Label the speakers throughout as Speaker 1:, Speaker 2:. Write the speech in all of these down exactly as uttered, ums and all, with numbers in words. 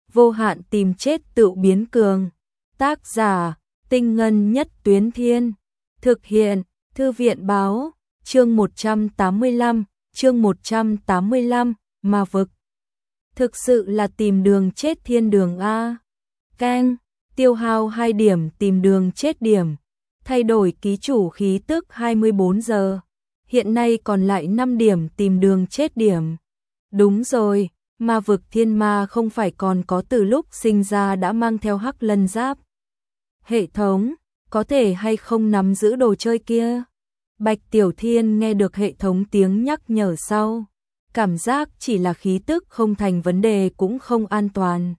Speaker 1: vô hạn tìm chết tự biến cường. Tác giả, Tinh Ngân Nhất Tuyến Thiên. Thực hiện, Thư viện Báo. Chương một trăm tám mươi lăm, chương một trăm tám mươi lăm, Ma Vực. Thực sự là tìm đường chết thiên đường A. Keng, tiêu hao hai điểm tìm đường chết điểm. Thay đổi ký chủ khí tức hai mươi bốn giờ. Hiện nay còn lại năm điểm tìm đường chết điểm. Đúng rồi, ma vực thiên ma không phải còn có từ lúc sinh ra đã mang theo hắc lân giáp. Hệ thống, có thể hay không nắm giữ đồ chơi kia? Bạch Tiểu Thiên nghe được hệ thống tiếng nhắc nhở sau. Cảm giác chỉ là khí tức không thành vấn đề cũng không an toàn.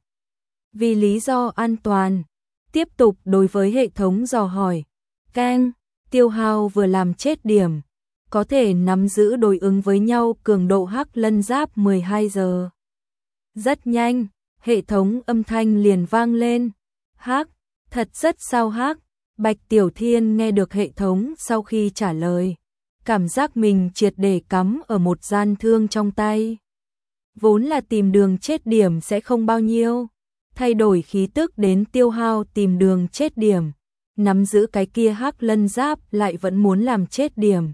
Speaker 1: Vì lý do an toàn, tiếp tục đối với hệ thống dò hỏi. Keng, tiêu hao vừa làm chết điểm. Có thể nắm giữ đối ứng với nhau cường độ hắc lân giáp mười hai giờ. Rất nhanh, hệ thống âm thanh liền vang lên. Hắc, thật rất sao hắc. Bạch Tiểu Thiên nghe được hệ thống sau khi trả lời. Cảm giác mình triệt để cắm ở một gian thương trong tay. Vốn là tìm đường chết điểm sẽ không bao nhiêu. Thay đổi khí tức đến tiêu hao tìm đường chết điểm. Nắm giữ cái kia hắc lân giáp lại vẫn muốn làm chết điểm.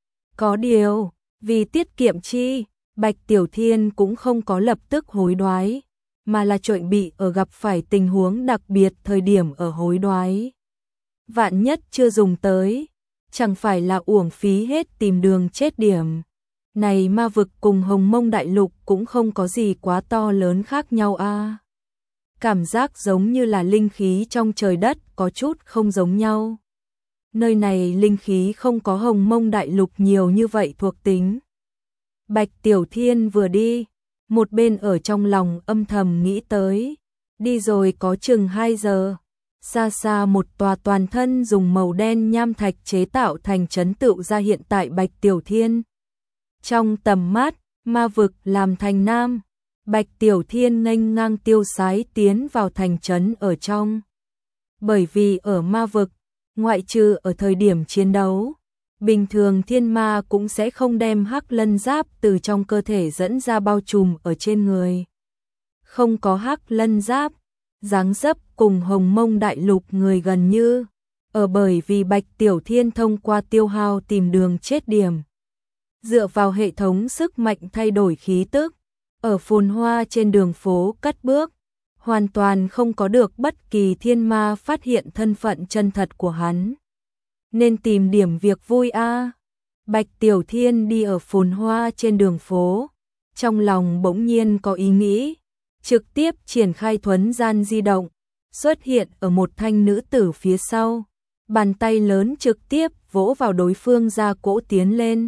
Speaker 1: Có điều, vì tiết kiệm chi, Bạch Tiểu Thiên cũng không có lập tức hối đoái, mà là chuẩn bị ở gặp phải tình huống đặc biệt thời điểm ở hối đoái. Vạn nhất chưa dùng tới, chẳng phải là uổng phí hết tìm đường chết điểm. Này ma vực cùng Hồng Mông Đại Lục cũng không có gì quá to lớn khác nhau a. À. Cảm giác giống như là linh khí trong trời đất có chút không giống nhau. Nơi này linh khí không có Hồng Mông Đại Lục nhiều như vậy thuộc tính. Bạch Tiểu Thiên vừa đi, một bên ở trong lòng âm thầm nghĩ tới. Đi rồi có chừng hai giờ, xa xa một tòa toàn thân dùng màu đen nham thạch chế tạo thành trấn tựu ra hiện tại Bạch Tiểu Thiên. Trong tầm mắt, ma vực làm thành nam, Bạch Tiểu Thiên nghênh ngang tiêu sái tiến vào thành trấn ở trong. Bởi vì ở ma vực, ngoại trừ ở thời điểm chiến đấu, bình thường thiên ma cũng sẽ không đem hắc lân giáp từ trong cơ thể dẫn ra bao trùm ở trên người. Không có hắc lân giáp, dáng dấp cùng Hồng Mông Đại Lục người gần như, ở bởi vì Bạch Tiểu Thiên thông qua tiêu hao tìm đường chết điểm. Dựa vào hệ thống sức mạnh thay đổi khí tức, ở phồn hoa trên đường phố cất bước, hoàn toàn không có được bất kỳ thiên ma phát hiện thân phận chân thật của hắn. Nên tìm điểm việc vui a. À. Bạch Tiểu Thiên đi ở phồn hoa trên đường phố, trong lòng bỗng nhiên có ý nghĩ, trực tiếp triển khai thuấn gian di động, xuất hiện ở một thanh nữ tử phía sau, bàn tay lớn trực tiếp vỗ vào đối phương ra cỗ tiến lên.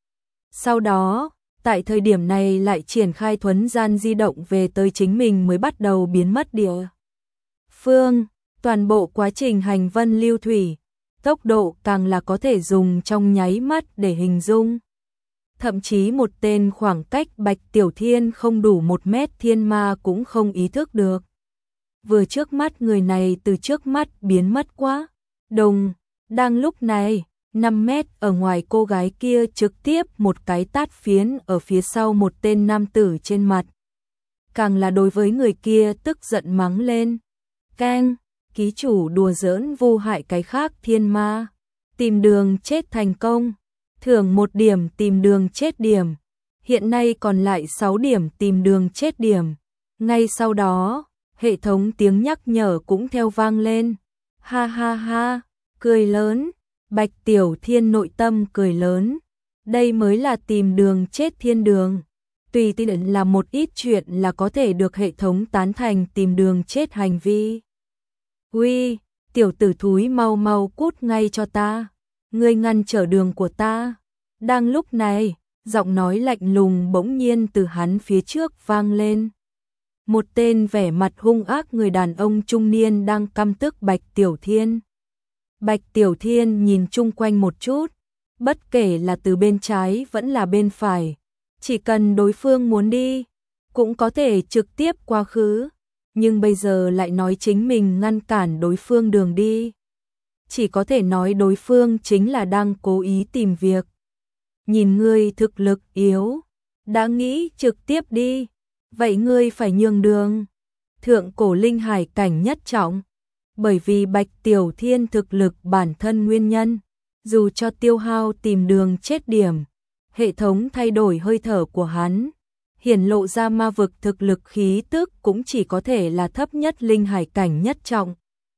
Speaker 1: Sau đó, tại thời điểm này lại triển khai thuấn gian di động về tới chính mình mới bắt đầu biến mất địa phương, toàn bộ quá trình hành vân lưu thủy, tốc độ càng là có thể dùng trong nháy mắt để hình dung. Thậm chí một tên khoảng cách Bạch Tiểu Thiên không đủ một mét thiên ma cũng không ý thức được. Vừa trước mắt người này từ trước mắt biến mất quá. Đồng, đang lúc này, năm mét ở ngoài cô gái kia trực tiếp một cái tát phiến ở phía sau một tên nam tử trên mặt. Càng là đối với người kia tức giận mắng lên. Keng, ký chủ đùa giỡn vu hại cái khác thiên ma. Tìm đường chết thành công. Thưởng một điểm tìm đường chết điểm. Hiện nay còn lại sáu điểm tìm đường chết điểm. Ngay sau đó, hệ thống tiếng nhắc nhở cũng theo vang lên. Ha ha ha, cười lớn. Bạch Tiểu Thiên nội tâm cười lớn. Đây mới là tìm đường chết thiên đường. Tùy tiện là một ít chuyện là có thể được hệ thống tán thành tìm đường chết hành vi. Uy, tiểu tử thúi mau mau cút ngay cho ta. Ngươi ngăn trở đường của ta. Đang lúc này, giọng nói lạnh lùng bỗng nhiên từ hắn phía trước vang lên. Một tên vẻ mặt hung ác người đàn ông trung niên đang căm tức Bạch Tiểu Thiên. Bạch Tiểu Thiên nhìn chung quanh một chút, bất kể là từ bên trái vẫn là bên phải, chỉ cần đối phương muốn đi, cũng có thể trực tiếp qua khứ, nhưng bây giờ lại nói chính mình ngăn cản đối phương đường đi. Chỉ có thể nói đối phương chính là đang cố ý tìm việc. Nhìn ngươi thực lực yếu, đã nghĩ trực tiếp đi, vậy ngươi phải nhường đường. thượng cổ linh hải cảnh nhất trọng. Bởi vì Bạch Tiểu Thiên thực lực bản thân nguyên nhân, dù cho tiêu hao tìm đường chết điểm, hệ thống thay đổi hơi thở của hắn, hiển lộ ra ma vực thực lực khí tức cũng chỉ có thể là thấp nhất linh hải cảnh nhất trọng.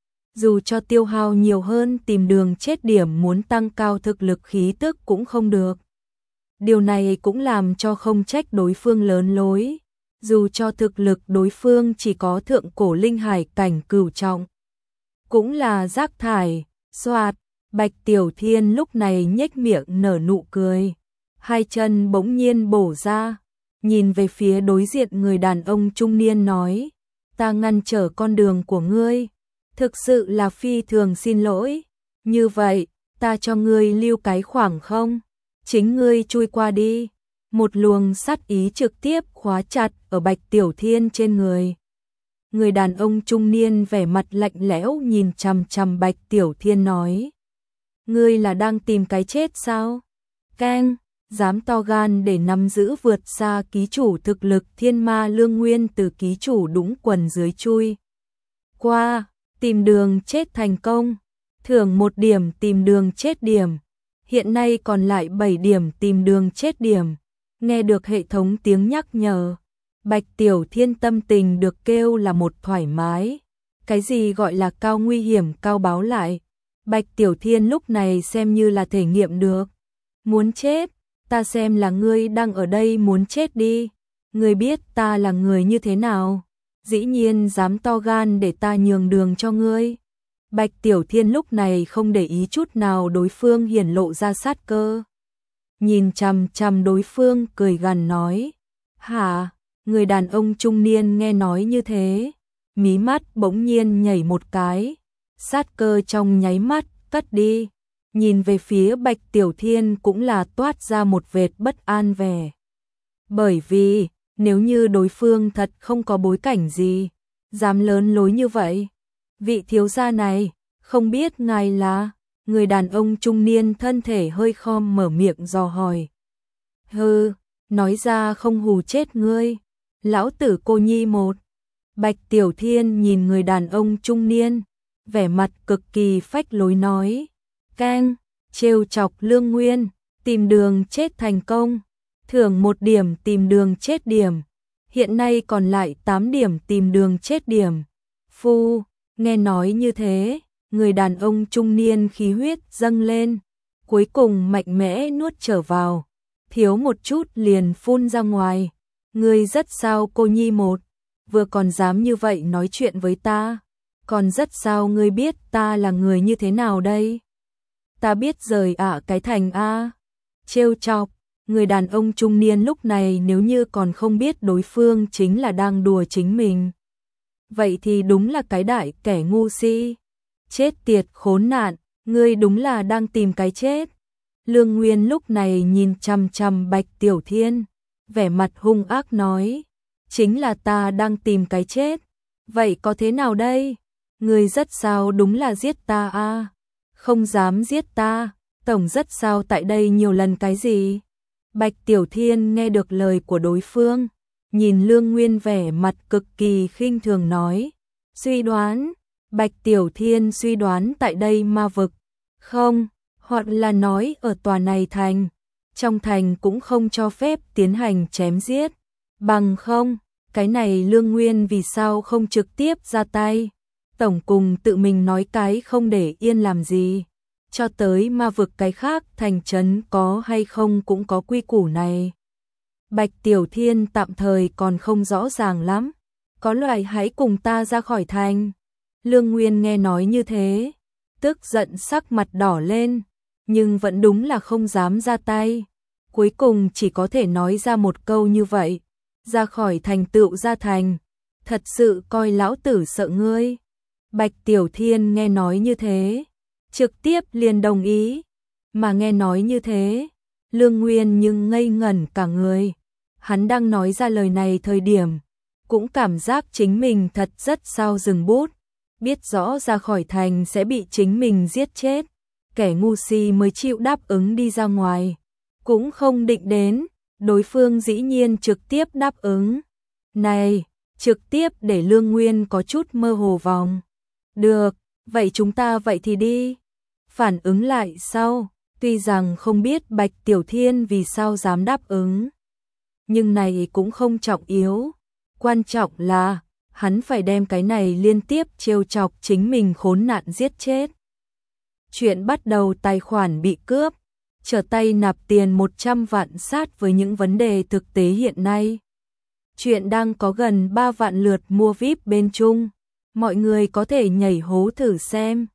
Speaker 1: Dù cho tiêu hao nhiều hơn tìm đường chết điểm muốn tăng cao thực lực khí tức cũng không được. Điều này cũng làm cho không trách đối phương lớn lối, dù cho thực lực đối phương chỉ có thượng cổ linh hải cảnh cửu trọng. Cũng là rác thải, xoạt, Bạch Tiểu Thiên lúc này nhếch miệng nở nụ cười, hai chân bỗng nhiên bổ ra, nhìn về phía đối diện người đàn ông trung niên nói, ta ngăn trở con đường của ngươi, thực sự là phi thường xin lỗi, như vậy, ta cho ngươi lưu cái khoảng không, chính ngươi chui qua đi, một luồng sát ý trực tiếp khóa chặt ở Bạch Tiểu Thiên trên người. Người đàn ông trung niên vẻ mặt lạnh lẽo nhìn chằm chằm Bạch Tiểu Thiên nói, ngươi là đang tìm cái chết sao? Keng, dám to gan để nắm giữ vượt xa ký chủ thực lực thiên ma lương nguyên từ ký chủ đúng quần dưới chui qua, tìm đường chết thành công, thưởng một điểm tìm đường chết điểm, hiện nay còn lại bảy điểm tìm đường chết điểm. Nghe được hệ thống tiếng nhắc nhở, Bạch Tiểu Thiên tâm tình được kêu là một thoải mái. Cái gì gọi là cao nguy hiểm cao báo lại, Bạch Tiểu Thiên lúc này xem như là thể nghiệm được. Muốn chết, ta xem là ngươi đang ở đây muốn chết đi. Ngươi biết ta là người như thế nào, dĩ nhiên dám to gan để ta nhường đường cho ngươi. Bạch Tiểu Thiên lúc này không để ý chút nào đối phương hiển lộ ra sát cơ. Nhìn chằm chằm đối phương cười gằn nói, hả? Người đàn ông trung niên nghe nói như thế, mí mắt bỗng nhiên nhảy một cái, sát cơ trong nháy mắt cất đi, nhìn về phía Bạch Tiểu Thiên cũng là toát ra một vệt bất an vẻ. Bởi vì, nếu như đối phương thật không có bối cảnh gì, dám lớn lối như vậy, vị thiếu gia này, không biết ngài là? Người đàn ông trung niên thân thể hơi khom mở miệng dò hỏi. Hừ, nói ra không hù chết ngươi. Lão tử cô nhi một. Bạch Tiểu Thiên nhìn người đàn ông trung niên, vẻ mặt cực kỳ phách lối nói. Keng, trêu chọc lương nguyên, tìm đường chết thành công. Thưởng một điểm tìm đường chết điểm. Hiện nay còn lại tám điểm tìm đường chết điểm. Phu, nghe nói như thế, người đàn ông trung niên khí huyết dâng lên, cuối cùng mạnh mẽ nuốt trở vào, thiếu một chút liền phun ra ngoài. Ngươi rất sao cô nhi một, vừa còn dám như vậy nói chuyện với ta, còn rất sao ngươi biết ta là người như thế nào đây? Ta biết rời ạ cái thành a. Trêu chọc, người đàn ông trung niên lúc này nếu như còn không biết đối phương chính là đang đùa chính mình, vậy thì đúng là cái đại kẻ ngu si. Chết tiệt khốn nạn, ngươi đúng là đang tìm cái chết. Lương Nguyên lúc này nhìn chằm chằm Bạch Tiểu Thiên, vẻ mặt hung ác nói, chính là ta đang tìm cái chết. Vậy có thế nào đây? Ngươi rất sao đúng là giết ta a? À? Không dám giết ta, tổng rất sao tại đây nhiều lần cái gì? Bạch Tiểu Thiên nghe được lời của đối phương, nhìn Lương Nguyên vẻ mặt cực kỳ khinh thường nói, suy đoán. Bạch Tiểu Thiên suy đoán tại đây ma vực, không, hoặc là nói ở tòa này thành, trong thành cũng không cho phép tiến hành chém giết, bằng không, cái này Lương Nguyên vì sao không trực tiếp ra tay, tổng cùng tự mình nói cái không để yên làm gì, cho tới ma vực cái khác thành trấn có hay không cũng có quy củ này. Bạch Tiểu Thiên tạm thời còn không rõ ràng lắm, có loại hãy cùng ta ra khỏi thành. Lương Nguyên nghe nói như thế, tức giận sắc mặt đỏ lên, nhưng vẫn đúng là không dám ra tay. Cuối cùng chỉ có thể nói ra một câu như vậy, ra khỏi thành tựu ra thành, thật sự coi lão tử sợ ngươi. Bạch Tiểu Thiên nghe nói như thế, trực tiếp liền đồng ý, mà nghe nói như thế, Lương Nguyên nhưng ngây ngẩn cả người. Hắn đang nói ra lời này thời điểm, cũng cảm giác chính mình thật rất sao dừng bút. Biết rõ ra khỏi thành sẽ bị chính mình giết chết, kẻ ngu si mới chịu đáp ứng đi ra ngoài, cũng không định đến, đối phương dĩ nhiên trực tiếp đáp ứng. Này, trực tiếp để Lương Nguyên có chút mơ hồ vòng. Được, vậy chúng ta vậy thì đi. Phản ứng lại sau, tuy rằng không biết Bạch Tiểu Thiên vì sao dám đáp ứng. Nhưng này cũng không trọng yếu. Quan trọng là, hắn phải đem cái này liên tiếp trêu chọc chính mình khốn nạn giết chết. Chuyện bắt đầu tài khoản bị cướp, trở tay nạp tiền một trăm vạn sát với những vấn đề thực tế hiện nay. Chuyện đang có gần ba vạn lượt mua vi ai pi bên Trung. Mọi người có thể nhảy hố thử xem.